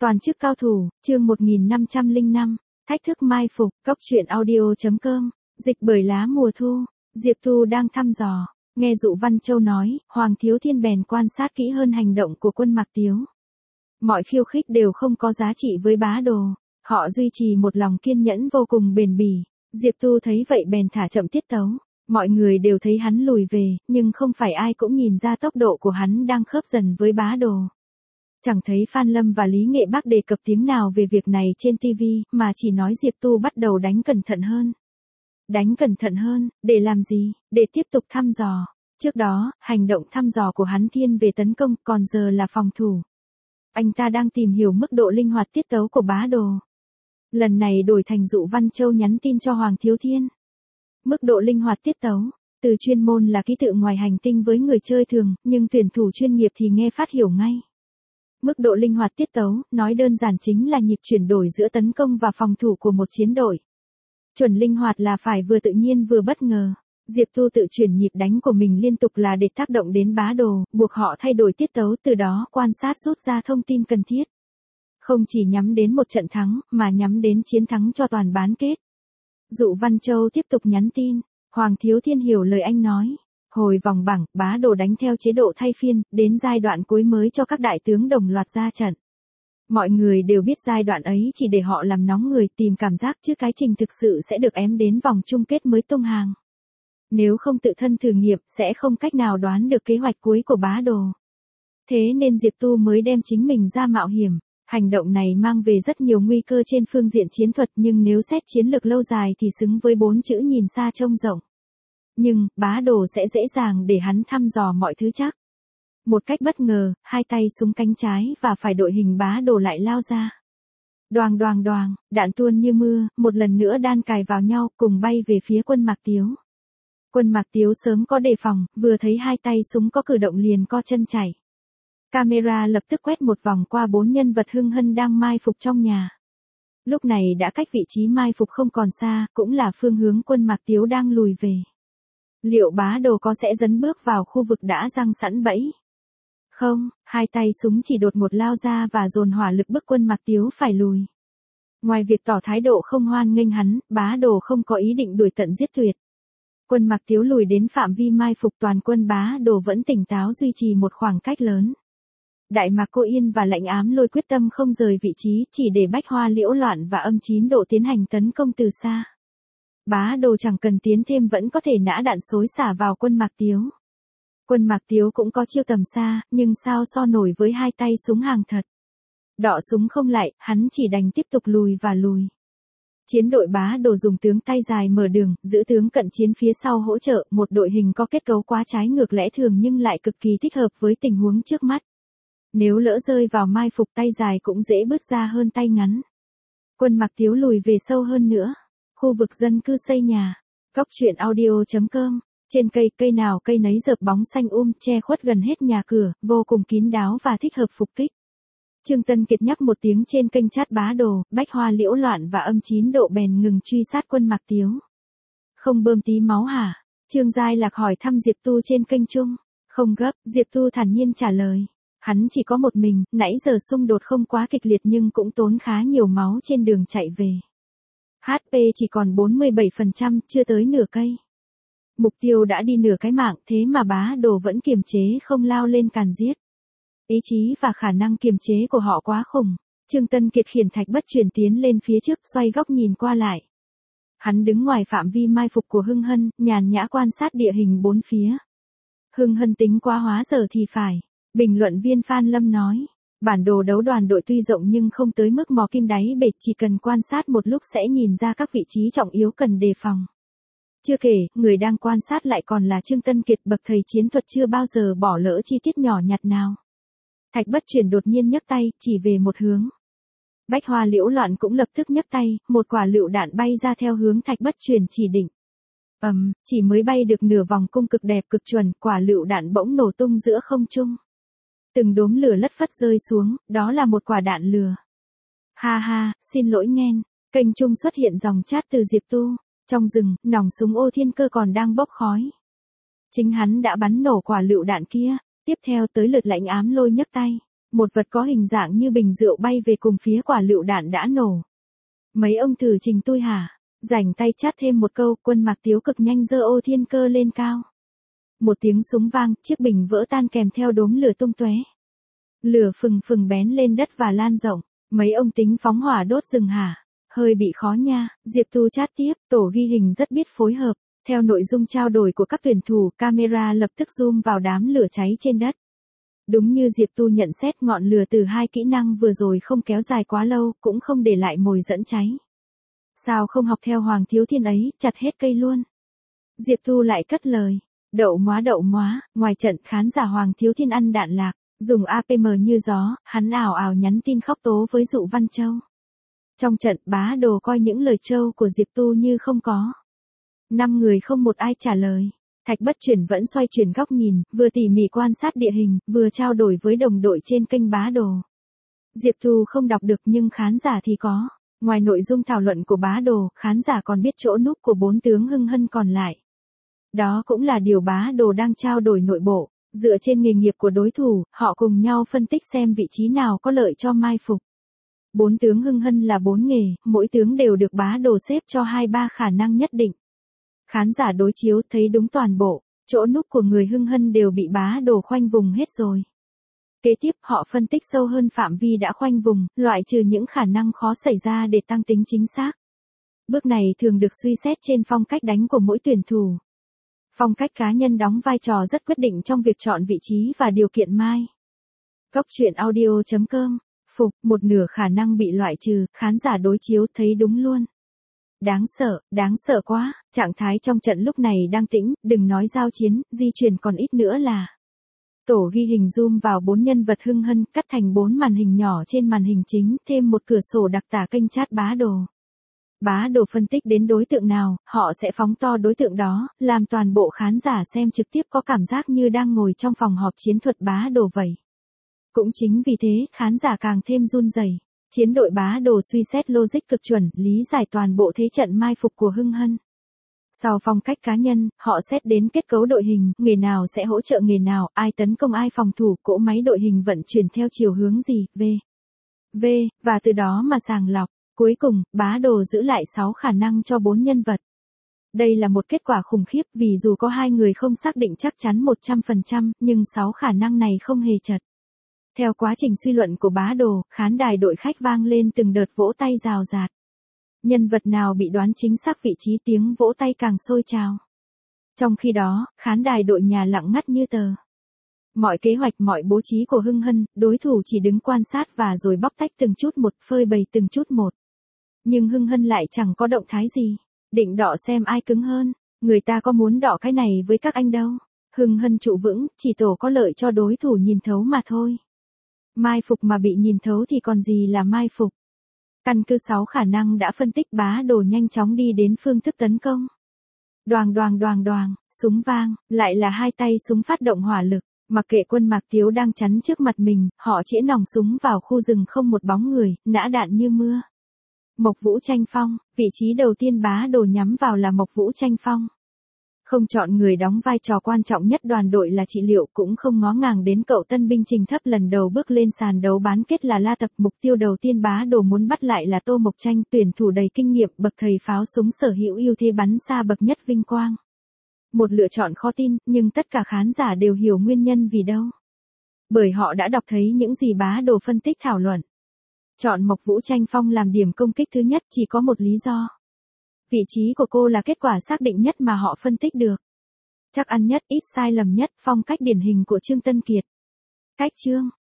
Toàn chức cao thủ, chương 1505, thách thức mai phục, cóc truyện audio.com, dịch bởi lá mùa thu, Diệp Tu đang thăm dò, nghe Dụ Văn Châu nói, Hoàng Thiếu Thiên bèn quan sát kỹ hơn hành động của Quân Mạc Tiếu. Mọi khiêu khích đều không có giá trị với bá đồ, họ duy trì một lòng kiên nhẫn vô cùng bền bỉ, Diệp Tu thấy vậy bèn thả chậm tiết tấu. Mọi người đều thấy hắn lùi về, nhưng không phải ai cũng nhìn ra tốc độ của hắn đang khớp dần với bá đồ. Chẳng thấy Phan Lâm và Lý Nghệ Bắc đề cập tiếng nào về việc này trên TV, mà chỉ nói Diệp Tu bắt đầu đánh cẩn thận hơn. Đánh cẩn thận hơn, để làm gì? Để tiếp tục thăm dò. Trước đó, hành động thăm dò của hắn thiên về tấn công, còn giờ là phòng thủ. Anh ta đang tìm hiểu mức độ linh hoạt tiết tấu của bá đồ. Lần này đổi thành Dụ Văn Châu nhắn tin cho Hoàng Thiếu Thiên. Mức độ linh hoạt tiết tấu, từ chuyên môn là ký tự ngoài hành tinh với người chơi thường, nhưng tuyển thủ chuyên nghiệp thì nghe phát hiểu ngay. Mức độ linh hoạt tiết tấu, nói đơn giản chính là nhịp chuyển đổi giữa tấn công và phòng thủ của một chiến đội. Chuẩn linh hoạt là phải vừa tự nhiên vừa bất ngờ. Diệp Tu tự chuyển nhịp đánh của mình liên tục là để tác động đến bá đồ, buộc họ thay đổi tiết tấu, từ đó quan sát rút ra thông tin cần thiết. Không chỉ nhắm đến một trận thắng, mà nhắm đến chiến thắng cho toàn bán kết. Dụ Văn Châu tiếp tục nhắn tin, Hoàng Thiếu Thiên hiểu lời anh nói. Hồi vòng bảng, bá đồ đánh theo chế độ thay phiên, đến giai đoạn cuối mới cho các đại tướng đồng loạt ra trận. Mọi người đều biết giai đoạn ấy chỉ để họ làm nóng người, tìm cảm giác, chứ cái trình thực sự sẽ được ém đến vòng chung kết mới tung hàng. Nếu không tự thân thử nghiệm, sẽ không cách nào đoán được kế hoạch cuối của bá đồ. Thế nên Diệp Tu mới đem chính mình ra mạo hiểm. Hành động này mang về rất nhiều nguy cơ trên phương diện chiến thuật, nhưng nếu xét chiến lược lâu dài thì xứng với 4 chữ nhìn xa trông rộng. Nhưng, bá đồ sẽ dễ dàng để hắn thăm dò mọi thứ chắc. Một cách bất ngờ, hai tay súng cánh trái và phải đội hình bá đồ lại lao ra. Đoàng đoàng đoàng, đạn tuôn như mưa, một lần nữa đan cài vào nhau, cùng bay về phía Quân Mạc Tiếu. Quân Mạc Tiếu sớm có đề phòng, vừa thấy hai tay súng có cử động liền co chân chạy. Camera lập tức quét một vòng qua 4 nhân vật hưng hân đang mai phục trong nhà. Lúc này đã cách vị trí mai phục không còn xa, cũng là phương hướng Quân Mạc Tiếu đang lùi về. Liệu bá đồ có sẽ dấn bước vào khu vực đã răng sẵn bẫy? Không, hai tay súng chỉ đột ngột lao ra và dồn hỏa lực bức Quân Mạc Tiếu phải lùi. Ngoài việc tỏ thái độ không hoan nghênh hắn, bá đồ không có ý định đuổi tận giết tuyệt. Quân Mạc Tiếu lùi đến phạm vi mai phục, toàn quân bá đồ vẫn tỉnh táo duy trì một khoảng cách lớn. Đại Mạc Cô Yên và Lãnh Ám Lôi quyết tâm không rời vị trí, chỉ để Bách Hoa Liễu Loạn và Âm 9 Độ tiến hành tấn công từ xa. Bá đồ chẳng cần tiến thêm vẫn có thể nã đạn xối xả vào Quân Mạc Tiếu. Quân Mạc Tiếu cũng có chiêu tầm xa, nhưng sao so nổi với hai tay súng hàng thật. Đọ súng không lại, hắn chỉ đành tiếp tục lùi và lùi. Chiến đội bá đồ dùng tướng tay dài mở đường, giữ tướng cận chiến phía sau hỗ trợ, một đội hình có kết cấu quá trái ngược lẽ thường nhưng lại cực kỳ thích hợp với tình huống trước mắt. Nếu lỡ rơi vào mai phục, tay dài cũng dễ bứt ra hơn tay ngắn. Quân Mạc Tiếu lùi về sâu hơn nữa. Khu vực dân cư xây nhà. Cóc truyện audio.com. Trên cây nào cây nấy rợp bóng xanh che khuất gần hết nhà cửa, vô cùng kín đáo và thích hợp phục kích. Trương Tân Kiệt nhắc một tiếng trên kênh chat bá đồ, Bách Hoa Liễu Loạn và Âm 9 Độ bèn ngừng truy sát Quân Mạc Tiếu. Không bơm tí máu hả? Trương Giai Lạc hỏi thăm Diệp Tu trên kênh chung. Không gấp, Diệp Tu thản nhiên trả lời. Hắn chỉ có một mình, nãy giờ xung đột không quá kịch liệt nhưng cũng tốn khá nhiều máu trên đường chạy về. HP chỉ còn 47%, chưa tới nửa cây. Mục tiêu đã đi nửa cái mạng, thế mà bá đồ vẫn kiềm chế không lao lên càn giết. Ý chí và khả năng kiềm chế của họ quá khủng. Trương Tân Kiệt khiển Thạch Bất Truyền tiến lên phía trước, xoay góc nhìn qua lại. Hắn đứng ngoài phạm vi mai phục của Hưng Hân, nhàn nhã quan sát địa hình bốn phía. Hưng Hân tính quá hóa giờ thì phải. Bình luận viên Phan Lâm nói, bản đồ đấu đoàn đội tuy rộng nhưng không tới mức mò kim đáy bể, chỉ cần quan sát một lúc sẽ nhìn ra các vị trí trọng yếu cần đề phòng. Chưa kể, người đang quan sát lại còn là Trương Tân Kiệt, bậc thầy chiến thuật chưa bao giờ bỏ lỡ chi tiết nhỏ nhặt nào. Thạch Bất Truyền đột nhiên nhấc tay, chỉ về một hướng. Bách Hoa Liễu Loạn cũng lập tức nhấc tay, một quả lựu đạn bay ra theo hướng Thạch Bất Truyền chỉ định. Chỉ mới bay được nửa vòng cung cực đẹp cực chuẩn, quả lựu đạn bỗng nổ tung giữa không trung. Từng đốm lửa lất phất rơi xuống, đó là một quả đạn lửa. Ha ha, xin lỗi nghen. Kênh chung xuất hiện dòng chat từ Diệp Tu. Trong rừng, nòng súng Ô Thiên Cơ còn đang bốc khói. Chính hắn đã bắn nổ quả lựu đạn kia. Tiếp theo tới lượt Lãnh Ám Lôi nhấc tay. Một vật có hình dạng như bình rượu bay về cùng phía quả lựu đạn đã nổ. Mấy ông thử trình tôi hả? Rảnh tay chát thêm một câu, Quân Mạc Tiếu cực nhanh giơ ô thiên cơ lên cao. Một tiếng súng vang, chiếc bình vỡ tan kèm theo đốm lửa tung tóe. Lửa phừng phừng bén lên đất và lan rộng. Mấy ông tính phóng hỏa đốt rừng hả? Hơi bị khó nha. Diệp Tu chát tiếp, tổ ghi hình rất biết phối hợp. Theo nội dung trao đổi của các tuyển thủ, camera lập tức zoom vào đám lửa cháy trên đất. Đúng như Diệp Tu nhận xét, ngọn lửa từ hai kỹ năng vừa rồi không kéo dài quá lâu, cũng không để lại mồi dẫn cháy. Sao không học theo Hoàng Thiếu Thiên ấy, chặt hết cây luôn. Diệp Tu lại cất lời. Đậu móa, ngoài trận khán giả Hoàng Thiếu Thiên ăn đạn lạc, dùng APM như gió, hắn ảo ảo nhắn tin khóc tố với Dụ Văn Châu. Trong trận, Bá Đồ coi những lời trâu của Diệp Tu như không có. 5 người không một ai trả lời. Thạch Bất Chuyển vẫn xoay chuyển góc nhìn, vừa tỉ mỉ quan sát địa hình, vừa trao đổi với đồng đội trên kênh Bá Đồ. Diệp Tu không đọc được nhưng khán giả thì có. Ngoài nội dung thảo luận của Bá Đồ, khán giả còn biết chỗ núp của 4 tướng hưng hân còn lại. Đó cũng là điều Bá Đồ đang trao đổi nội bộ. Dựa trên nghề nghiệp của đối thủ, họ cùng nhau phân tích xem vị trí nào có lợi cho mai phục. 4 tướng hưng hân là 4 nghề, mỗi tướng đều được Bá Đồ xếp cho 2-3 khả năng nhất định. Khán giả đối chiếu thấy đúng toàn bộ, chỗ núp của người hưng hân đều bị Bá Đồ khoanh vùng hết rồi. Kế tiếp họ phân tích sâu hơn phạm vi đã khoanh vùng, loại trừ những khả năng khó xảy ra để tăng tính chính xác. Bước này thường được suy xét trên phong cách đánh của mỗi tuyển thủ. Phong cách cá nhân đóng vai trò rất quyết định trong việc chọn vị trí và điều kiện mai. Góc truyện audio.com, phục, một nửa khả năng bị loại trừ, khán giả đối chiếu thấy đúng luôn. Đáng sợ quá, trạng thái trong trận lúc này đang tĩnh, đừng nói giao chiến, di chuyển còn ít nữa là. Tổ ghi hình zoom vào 4 nhân vật hưng hân, cắt thành 4 màn hình nhỏ trên màn hình chính, thêm một cửa sổ đặc tả kênh chat Bá Đồ. Bá Đồ phân tích đến đối tượng nào, họ sẽ phóng to đối tượng đó, làm toàn bộ khán giả xem trực tiếp có cảm giác như đang ngồi trong phòng họp chiến thuật Bá Đồ vậy. Cũng chính vì thế, khán giả càng thêm run rẩy. Chiến đội Bá Đồ suy xét logic cực chuẩn, lý giải toàn bộ thế trận mai phục của hưng hân. Sau phong cách cá nhân, họ xét đến kết cấu đội hình, nghề nào sẽ hỗ trợ nghề nào, ai tấn công ai phòng thủ, cỗ máy đội hình vận chuyển theo chiều hướng gì, và từ đó mà sàng lọc. Cuối cùng, Bá Đồ giữ lại 6 khả năng cho 4 nhân vật. Đây là một kết quả khủng khiếp vì dù có 2 người không xác định chắc chắn 100%, nhưng 6 khả năng này không hề chật. Theo quá trình suy luận của Bá Đồ, khán đài đội khách vang lên từng đợt vỗ tay rào rạt. Nhân vật nào bị đoán chính xác vị trí tiếng vỗ tay càng sôi trào. Trong khi đó, khán đài đội nhà lặng ngắt như tờ. Mọi kế hoạch mọi bố trí của hưng hân, đối thủ chỉ đứng quan sát và rồi bóc tách từng chút một, phơi bày từng chút một. Nhưng hưng hân lại chẳng có động thái gì. Định đọ xem ai cứng hơn. Người ta có muốn đọ cái này với các anh đâu. Hưng hân trụ vững, chỉ tổ có lợi cho đối thủ nhìn thấu mà thôi. Mai phục mà bị nhìn thấu thì còn gì là mai phục. Căn cứ 6 khả năng đã phân tích, Bá Đồ nhanh chóng đi đến phương thức tấn công. Đoàng, súng vang, lại là 2 tay súng phát động hỏa lực. Mặc kệ Quân Mạc Tiếu đang chắn trước mặt mình, họ chĩa nòng súng vào khu rừng không một bóng người, nã đạn như mưa. Mộc Vũ Tranh Phong, vị trí đầu tiên Bá Đồ nhắm vào là Mộc Vũ Tranh Phong. Không chọn người đóng vai trò quan trọng nhất đoàn đội là Trị Liệu, cũng không ngó ngàng đến cậu tân binh trình thấp lần đầu bước lên sàn đấu bán kết là La Tập. Mục tiêu đầu tiên Bá Đồ muốn bắt lại là Tô Mộc Tranh, tuyển thủ đầy kinh nghiệm, bậc thầy pháo súng sở hữu ưu thế bắn xa bậc nhất vinh quang. Một lựa chọn khó tin, nhưng tất cả khán giả đều hiểu nguyên nhân vì đâu. Bởi họ đã đọc thấy những gì Bá Đồ phân tích thảo luận. Chọn Mộc Vũ Tranh Phong làm điểm công kích thứ nhất chỉ có một lý do. Vị trí của cô là kết quả xác định nhất mà họ phân tích được. Chắc ăn nhất, ít sai lầm nhất, phong cách điển hình của Trương Tân Kiệt. Cách chương